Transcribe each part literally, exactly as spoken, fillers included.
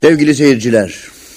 Sevgili seyirciler,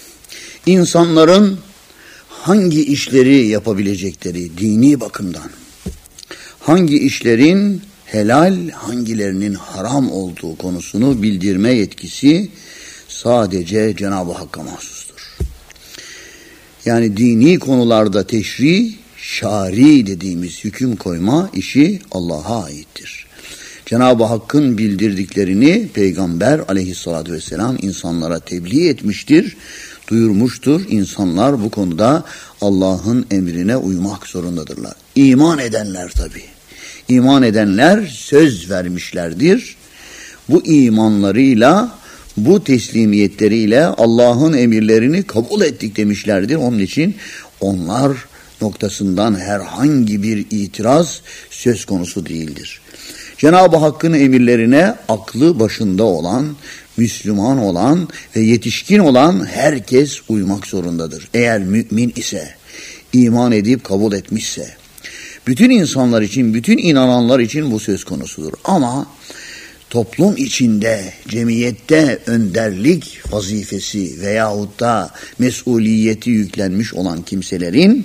insanların hangi işleri yapabilecekleri dini bakımdan, hangi işlerin helal, hangilerinin haram olduğu konusunu bildirme yetkisi sadece Cenab-ı Hakk'a mahsustur. Yani dini konularda teşri, şari dediğimiz hüküm koyma işi Allah'a aittir. Cenab-ı Hakk'ın bildirdiklerini Peygamber aleyhissalatü vesselam insanlara tebliğ etmiştir, duyurmuştur. İnsanlar bu konuda Allah'ın emrine uymak zorundadırlar. İman edenler tabii. İman edenler söz vermişlerdir. Bu imanlarıyla, bu teslimiyetleriyle Allah'ın emirlerini kabul ettik demişlerdir. Onun için onlar noktasından herhangi bir itiraz söz konusu değildir. Cenab-ı Hakk'ın emirlerine aklı başında olan, Müslüman olan ve yetişkin olan herkes uymak zorundadır. Eğer mümin ise, iman edip kabul etmişse, bütün insanlar için, bütün inananlar için bu söz konusudur. Ama toplum içinde, cemiyette önderlik vazifesi veyahut da mesuliyeti yüklenmiş olan kimselerin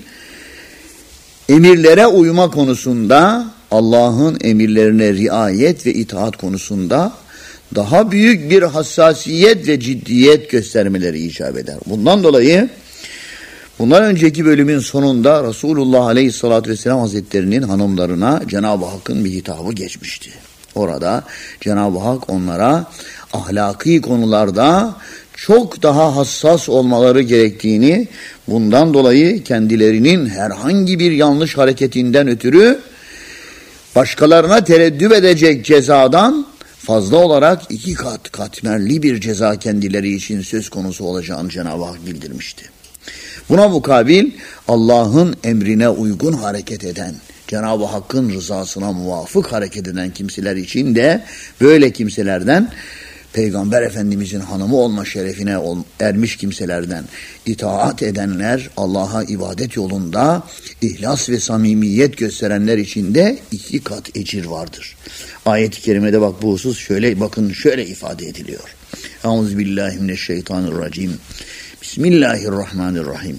emirlere uyma konusunda, Allah'ın emirlerine riayet ve itaat konusunda daha büyük bir hassasiyet ve ciddiyet göstermeleri icap eder. Bundan dolayı bundan önceki bölümün sonunda Resulullah Aleyhisselatü Vesselam Hazretlerinin hanımlarına Cenab-ı Hakk'ın bir hitabı geçmişti. Orada Cenab-ı Hak onlara ahlaki konularda çok daha hassas olmaları gerektiğini, bundan dolayı kendilerinin herhangi bir yanlış hareketinden ötürü başkalarına tereddüt edecek cezadan fazla olarak iki kat katmerli bir ceza kendileri için söz konusu olacağını Cenab-ı Hak bildirmişti. Buna mukabil Allah'ın emrine uygun hareket eden, Cenab-ı Hakk'ın rızasına muvafık hareket eden kimseler için de böyle kimselerden, Peygamber Efendimizin hanımı olma şerefine ermiş kimselerden itaat edenler, Allah'a ibadet yolunda ihlas ve samimiyet gösterenler için de iki kat ecir vardır. Ayet-i kerimede bak bu husus şöyle, bakın şöyle ifade ediliyor. Euzubillahimineşşeytanirracim. Bismillahirrahmanirrahim.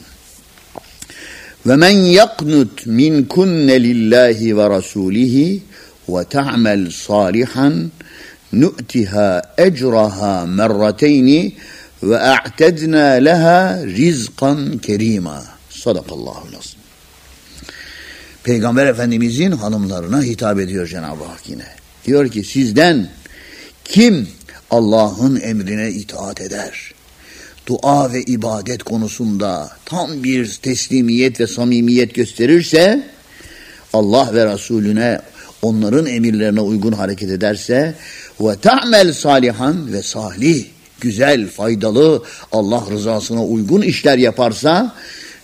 Ve men yaknut minkunne lillahi ve rasulihi ve ta'mel salihan nu'tiha ecraha merrateyni ve a'tedna leha rizkan kerima. Sadakallahu lazım. Peygamber Efendimizin hanımlarına hitap ediyor Cenab-ı Hak yine. Diyor ki sizden kim Allah'ın emrine itaat eder, dua ve ibadet konusunda tam bir teslimiyet ve samimiyet gösterirse, Allah ve Resulüne, onların emirlerine uygun hareket ederse ve ta'mel salihan ve salih, güzel, faydalı, Allah rızasına uygun işler yaparsa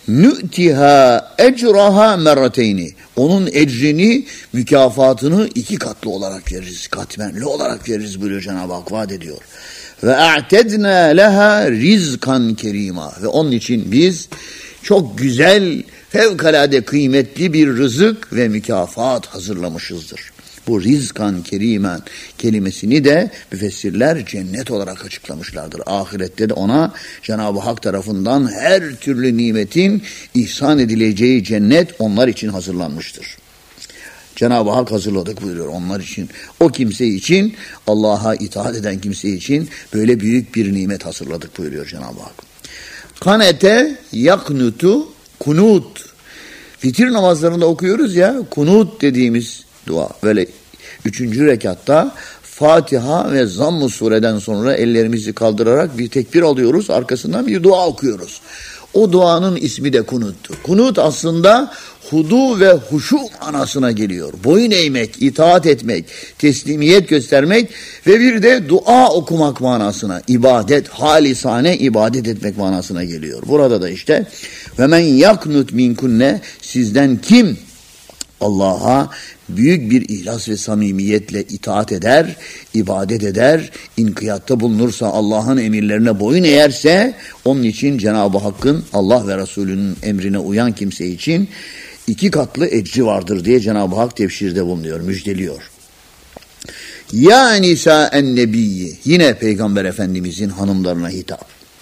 nü'tiha ecraha merrateyni, onun ecrini, mükafatını iki katlı olarak veririz, katmerli olarak veririz buyuruyor Cenab-ı Hak, vaat ediyor. Ve a'tedna leha rizkan kerima, ve onun için biz çok güzel, fevkalade kıymetli bir rızık ve mükafat hazırlamışızdır. Bu rizkan kerimen kelimesini de müfessirler cennet olarak açıklamışlardır. Ahirette de ona Cenab-ı Hak tarafından her türlü nimetin ihsan edileceği cennet onlar için hazırlanmıştır. Cenab-ı Hak hazırladık buyuruyor onlar için. O kimse için, Allah'a itaat eden kimse için böyle büyük bir nimet hazırladık buyuruyor Cenab-ı Hak. Kanete yaknutu kunut. Fitir namazlarında okuyoruz ya, kunut dediğimiz dua. Böyle üçüncü rekatta Fatiha ve Zamm-ı sureden sonra ellerimizi kaldırarak bir tekbir alıyoruz. Arkasından bir dua okuyoruz. O duanın ismi de kunuttur. Kunut aslında hudu ve huşu manasına geliyor. Boyun eğmek, itaat etmek, teslimiyet göstermek ve bir de dua okumak manasına, ibadet, halisane ibadet etmek manasına geliyor. Burada da işte ve men yaknut minkunne, sizden kim Allah'a büyük bir ihlas ve samimiyetle itaat eder, ibadet eder, inkiyatta bulunursa, Allah'ın emirlerine boyun eğerse, onun için Cenab-ı Hakk'ın, Allah ve Resulünün emrine uyan kimse için iki katlı ecri vardır diye Cenab-ı Hak tefsirde bulunuyor, müjdeliyor. Ya nisa en nebiyyi, yine Peygamber Efendimizin hanımlarına hitap.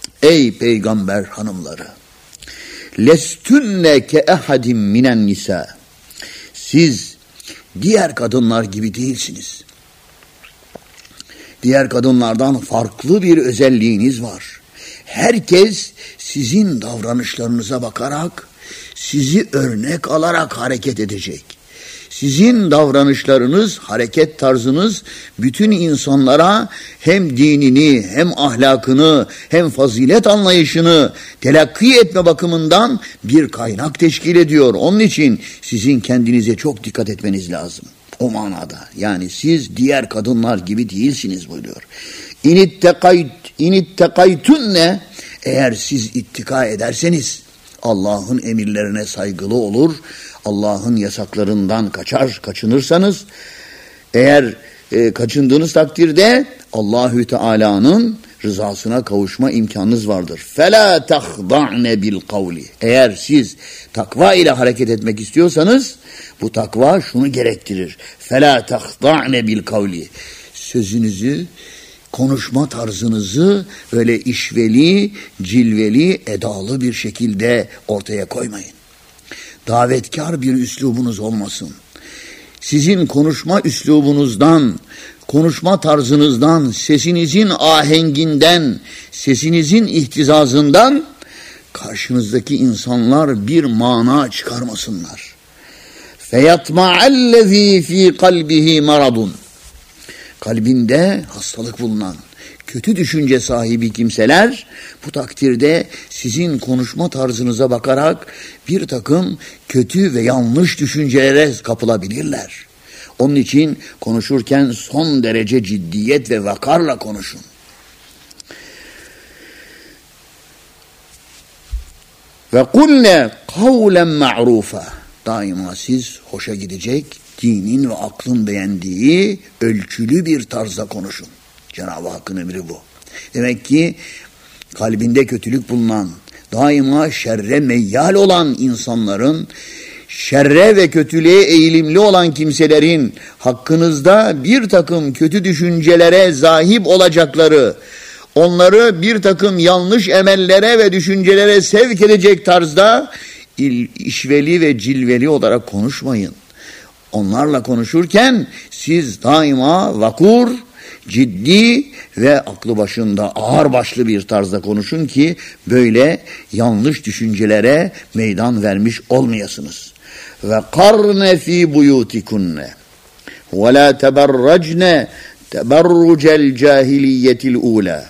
Ey peygamber hanımları! Lestünne ke ehadim minen nisa. Siz diğer kadınlar gibi değilsiniz. Diğer kadınlardan farklı bir özelliğiniz var. Herkes sizin davranışlarınıza bakarak, sizi örnek alarak hareket edecek. Sizin davranışlarınız, hareket tarzınız bütün insanlara hem dinini, hem ahlakını, hem fazilet anlayışını telakki etme bakımından bir kaynak teşkil ediyor. Onun için sizin kendinize çok dikkat etmeniz lazım. O manada. Yani siz diğer kadınlar gibi değilsiniz buyuruyor. İnittekayt, inittekaytunne, eğer siz ittika ederseniz Allah'ın emirlerine saygılı olur, Allah'ın yasaklarından kaçar, kaçınırsanız, eğer e, kaçındığınız takdirde Allahü Teala'nın rızasına kavuşma imkanınız vardır. فَلَا تَخْضَعْنَ بِالْقَوْلِ. Eğer siz takva ile hareket etmek istiyorsanız, bu takva şunu gerektirir. فَلَا تَخْضَعْنَ بِالْقَوْلِ. Sözünüzü, konuşma tarzınızı öyle işveli, cilveli, edalı bir şekilde ortaya koymayın. Davetkar bir üslubunuz olmasın. Sizin konuşma üslubunuzdan, konuşma tarzınızdan, sesinizin ahenginden, sesinizin ihtizazından karşınızdaki insanlar bir mana çıkarmasınlar. فَيَطْمَعَ ف۪ي قَلْبِهِ مَرَضٌ. Kalbinde hastalık bulunan, kötü düşünce sahibi kimseler bu takdirde sizin konuşma tarzınıza bakarak bir takım kötü ve yanlış düşüncelere kapılabilirler. Onun için konuşurken son derece ciddiyet ve vakarla konuşun. Ve kulle kavlen ma'rufa. Daima siz hoşa gidecek, dinin ve aklın beğendiği ölçülü bir tarzda konuşun. Cenab-ı Hakk'ın emri bu. Demek ki kalbinde kötülük bulunan, daima şerre meyyal olan insanların, şerre ve kötülüğe eğilimli olan kimselerin hakkınızda bir takım kötü düşüncelere zahip olacakları, onları bir takım yanlış emellere ve düşüncelere sevk edecek tarzda işveli ve cilveli olarak konuşmayın. Onlarla konuşurken siz daima vakur, ciddi ve aklı başında ağırbaşlı bir tarzda konuşun ki böyle yanlış düşüncelere meydan vermiş olmayasınız. Ve karne fi buyutikunne ve la teberracne teberrucel cahiliyetil ula.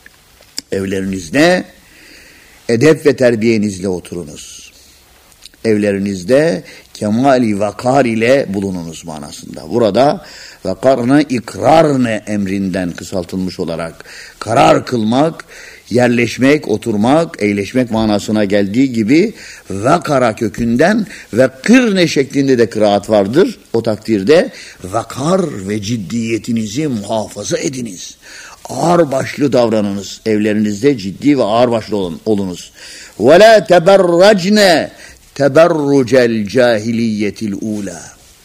Evlerinizde edep ve terbiyenizle oturunuz. Evlerinizde kemali vakar ile bulununuz manasında. Burada vakarne ikrarne emrinden kısaltılmış olarak karar kılmak, yerleşmek, oturmak, eğleşmek manasına geldiği gibi vakara kökünden ve kırne şeklinde de kıraat vardır. O takdirde vakar ve ciddiyetinizi muhafaza ediniz. Ağırbaşlı davranınız. Evlerinizde ciddi ve ağırbaşlı olunuz. Ve la teberracne teberrucel cahiliyetil ula.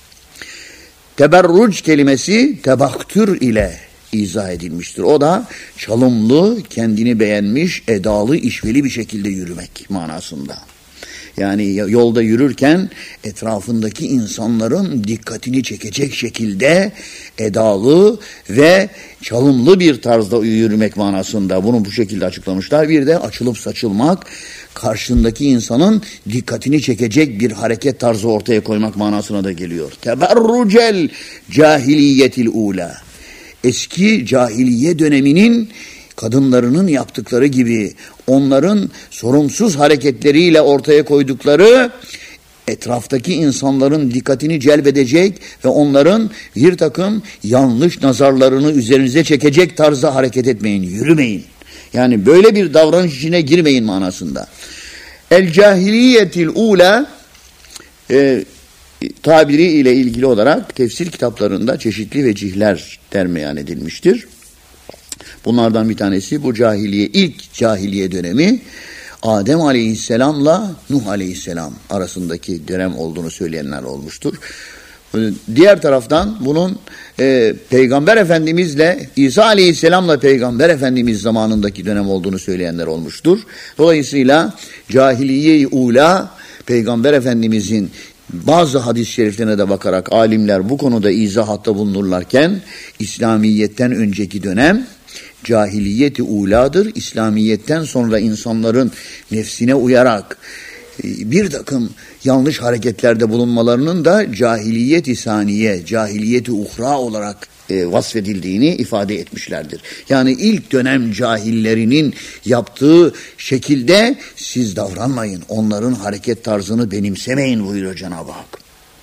Teberruc kelimesi tebaktür ile izah edilmiştir. O da çalımlı, kendini beğenmiş, edalı, işveli bir şekilde yürümek manasında. Yani yolda yürürken etrafındaki insanların dikkatini çekecek şekilde edalı ve çalımlı bir tarzda yürümek manasında. Bunu bu şekilde açıklamışlar. Bir de açılıp saçılmak, karşındaki insanın dikkatini çekecek bir hareket tarzı ortaya koymak manasına da geliyor. Teberrucel cahiliyetil ula. Eski cahiliye döneminin kadınlarının yaptıkları gibi onların sorumsuz hareketleriyle ortaya koydukları etraftaki insanların dikkatini celbedecek ve onların bir takım yanlış nazarlarını üzerinize çekecek tarzda hareket etmeyin, yürümeyin. Yani böyle bir davranış içine girmeyin manasında. El cahiliyetil ula e, tabiri ile ilgili olarak tefsir kitaplarında çeşitli vecihler termeyan edilmiştir. Bunlardan bir tanesi bu cahiliye, ilk cahiliye dönemi Adem Aleyhisselam'la Nuh Aleyhisselam arasındaki dönem olduğunu söyleyenler olmuştur. Diğer taraftan bunun e, Peygamber Efendimizle, İsa Aleyhisselam'la Peygamber Efendimiz zamanındaki dönem olduğunu söyleyenler olmuştur. Dolayısıyla cahiliye-i ula, Peygamber Efendimizin bazı hadis-i şeriflerine de bakarak alimler bu konuda izahatta bulunurlarken, İslamiyet'ten önceki dönem cahiliyet-i uladır. İslamiyet'ten sonra insanların nefsine uyarak bir takım yanlış hareketlerde bulunmalarının da cahiliyet-i saniye, cahiliyet-i uhra olarak e, vasfedildiğini ifade etmişlerdir. Yani ilk dönem cahillerinin yaptığı şekilde siz davranmayın. Onların hareket tarzını benimsemeyin buyuruyor Cenab-ı Hak.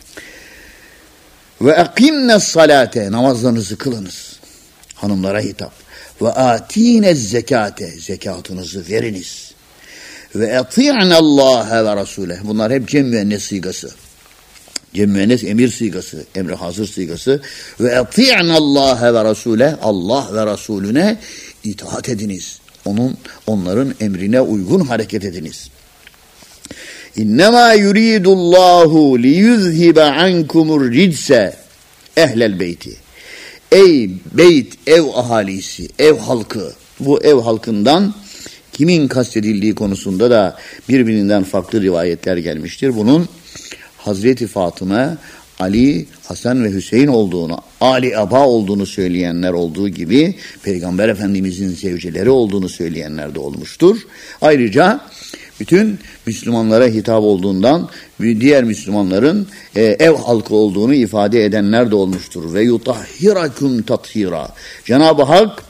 Ve akimnes salate, namazlarınızı kılınız. Hanımlara hitap. Ve atinez zekate, zekatınızı veriniz. Ve eti'nallâhe ve rasûleh. Bunlar hep cem müennes sigası. Cem müennes emir sigası, emri hazır sigası. Ve eti'nallâhe ve rasûleh. Allah ve Resulüne itaat ediniz. Onun, onların emrine uygun hareket ediniz. İnnemâ yuridullahu liyuzhibe ankumur ridse ehlel beyti. Ey beyt, ev ahalisi, ev halkı. Bu ev halkından kimin kastedildiği konusunda da birbirinden farklı rivayetler gelmiştir. Bunun Hazreti Fatıma, Ali, Hasan ve Hüseyin olduğunu, Ali Aba olduğunu söyleyenler olduğu gibi Peygamber Efendimizin zevceleri olduğunu söyleyenler de olmuştur. Ayrıca bütün Müslümanlara hitap olduğundan diğer Müslümanların e, ev halkı olduğunu ifade edenler de olmuştur. Ve yutahhirakum tathira. Cenab-ı Hak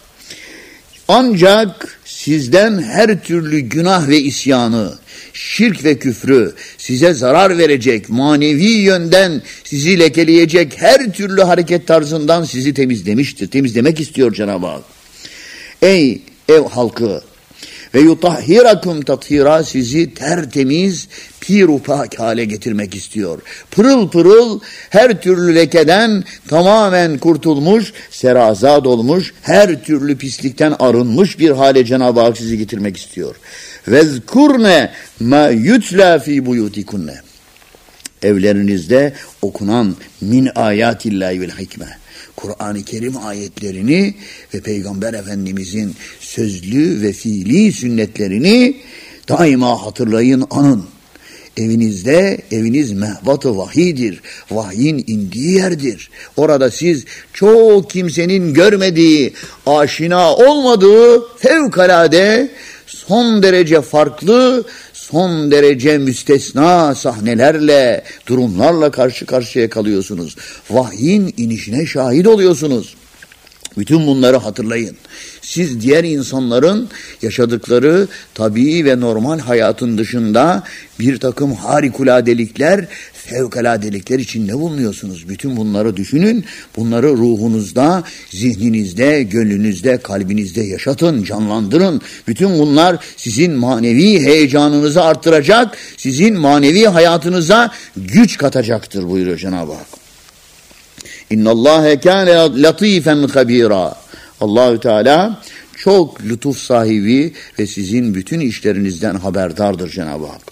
ancak sizden her türlü günah ve isyanı, şirk ve küfrü, size zarar verecek, manevi yönden sizi lekeleyecek her türlü hareket tarzından sizi temizlemiştir. Temizlemek istiyor Cenab-ı Hak. Ey ev halkı! Ve yutahhirakum tathira, sizi tertemiz, pirupak hale getirmek istiyor. Pırıl pırıl, her türlü lekeden tamamen kurtulmuş, serazat olmuş, her türlü pislikten arınmış bir hale Cenab-ı Hak sizi getirmek istiyor. Vezkurne ma yutla fi buyutikunne. Evlerinizde okunan min ayatillahi vel hikme. Kur'an-ı Kerim ayetlerini ve Peygamber Efendimizin sözlü ve fiili sünnetlerini daima hatırlayın, anın. Evinizde, eviniz mehvat-ı vahidir. Vahyin indiği yerdir. Orada siz çok kimsenin görmediği, aşina olmadığı fevkalade, son derece farklı, son derece müstesna sahnelerle, durumlarla karşı karşıya kalıyorsunuz. Vahyin inişine şahit oluyorsunuz. Bütün bunları hatırlayın. Siz diğer insanların yaşadıkları tabii ve normal hayatın dışında bir takım harikuladelikler, fevkaladelikler içinde bulunuyorsunuz. Bütün bunları düşünün, bunları ruhunuzda, zihninizde, gönlünüzde, kalbinizde yaşatın, canlandırın. Bütün bunlar sizin manevi heyecanınızı arttıracak, sizin manevi hayatınıza güç katacaktır buyuruyor Cenab-ı Hak. İnnallâhe kâne latifen habîrâ. Allahü Teala çok lütuf sahibi ve sizin bütün işlerinizden haberdardır Cenab-ı Hak.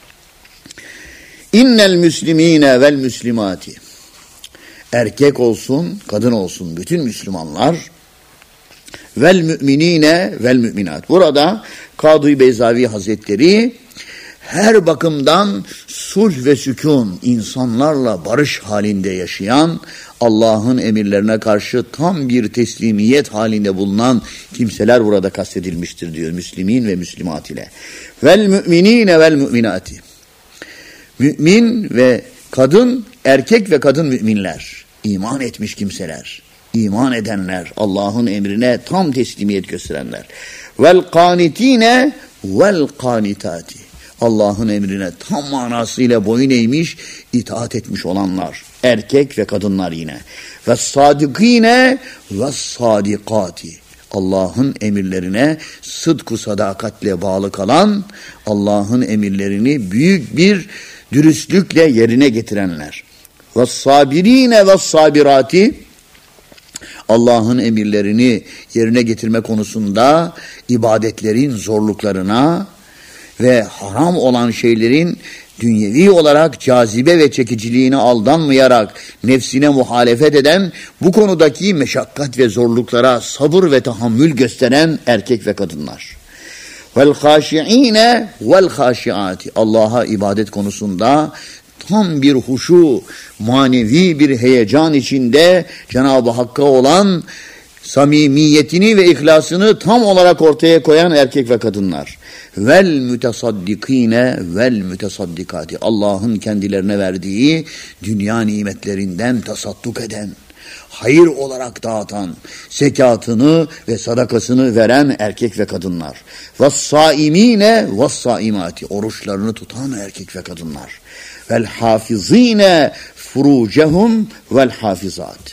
İnnel müslimîne vel müslimâti. Erkek olsun, kadın olsun bütün Müslümanlar. Vel müminine vel müminat. Burada Kadı Beyzavi Hazretleri her bakımdan sulh ve sükun, insanlarla barış halinde yaşayan, Allah'ın emirlerine karşı tam bir teslimiyet halinde bulunan kimseler burada kastedilmiştir diyor Müslümin ve Müslümat ile. Vel müminine vel müminati. Mümin ve kadın, erkek ve kadın müminler, iman etmiş kimseler, iman edenler, Allah'ın emrine tam teslimiyet gösterenler. Vel kanitine vel kanitati. Allah'ın emrine tam manasıyla boyun eğmiş, itaat etmiş olanlar. Erkek ve kadınlar yine. Ve sadikine ve sadikati. Allah'ın emirlerine sıdku sadakatle bağlı kalan, Allah'ın emirlerini büyük bir dürüstlükle yerine getirenler. Ve sabirine ve sabirati. Allah'ın emirlerini yerine getirme konusunda ibadetlerin zorluklarına ve haram olan şeylerin dünyevi olarak cazibe ve çekiciliğine aldanmayarak nefsine muhalefet eden, bu konudaki meşakkat ve zorluklara sabır ve tahammül gösteren erkek ve kadınlar. Vel haşiine vel haşiati, Allah'a ibadet konusunda tam bir huşu, manevi bir heyecan içinde Cenab-ı Hakk'a olan samimiyetini ve ihlasını tam olarak ortaya koyan erkek ve kadınlar. Vel mütesaddikine vel mütesaddikati, Allah'ın kendilerine verdiği dünya nimetlerinden tasadduk eden, hayır olarak dağıtan, zekatını ve sadakasını veren erkek ve kadınlar. Vessaimine vessaimati, oruçlarını tutan erkek ve kadınlar. Vel hafizine furucehum vel hafizat,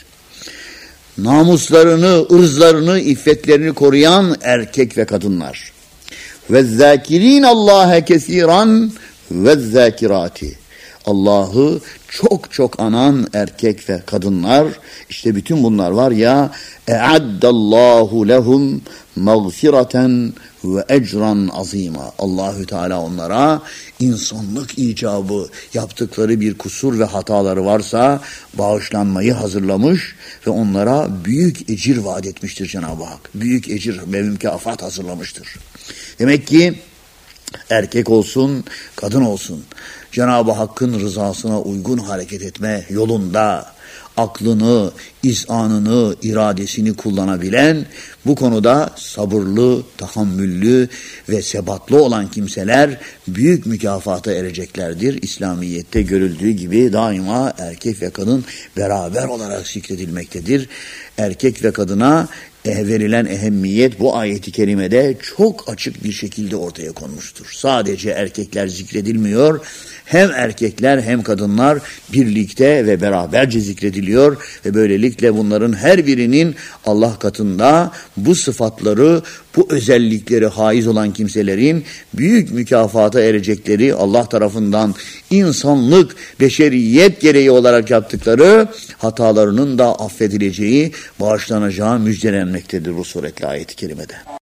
namuslarını, ırzlarını, iffetlerini koruyan erkek ve kadınlar. Ve zâkirîn Allâhe kesîran ve zâkirâti, Allah'ı çok çok anan erkek ve kadınlar. İşte bütün bunlar var ya, e'addallâhu lehum mağfireten ve ecran azîmâ, Allahü Teala onlara insanlık icabı yaptıkları bir kusur ve hataları varsa bağışlanmayı hazırlamış ve onlara büyük ecir vaat etmiştir Cenab-ı Hak. Büyük ecir ve mükafat hazırlamıştır. Demek ki erkek olsun, kadın olsun, Cenab-ı Hakk'ın rızasına uygun hareket etme yolunda aklını, izanını, iradesini kullanabilen, bu konuda sabırlı, tahammüllü ve sebatlı olan kimseler büyük mükafata ereceklerdir. İslamiyet'te görüldüğü gibi daima erkek ve kadın beraber olarak zikredilmektedir. Erkek ve kadına verilen ehemmiyet bu ayeti kerimede çok açık bir şekilde ortaya konmuştur. Sadece erkekler zikredilmiyor, hem erkekler hem kadınlar birlikte ve beraberce zikrediliyor ve böylelikle bunların her birinin Allah katında bu sıfatları, bu özellikleri haiz olan kimselerin büyük mükafata erecekleri, Allah tarafından insanlık, beşeriyet gereği olarak yaptıkları hatalarının da affedileceği, bağışlanacağı müjdelenmektedir bu suretli ayet-i kerimede.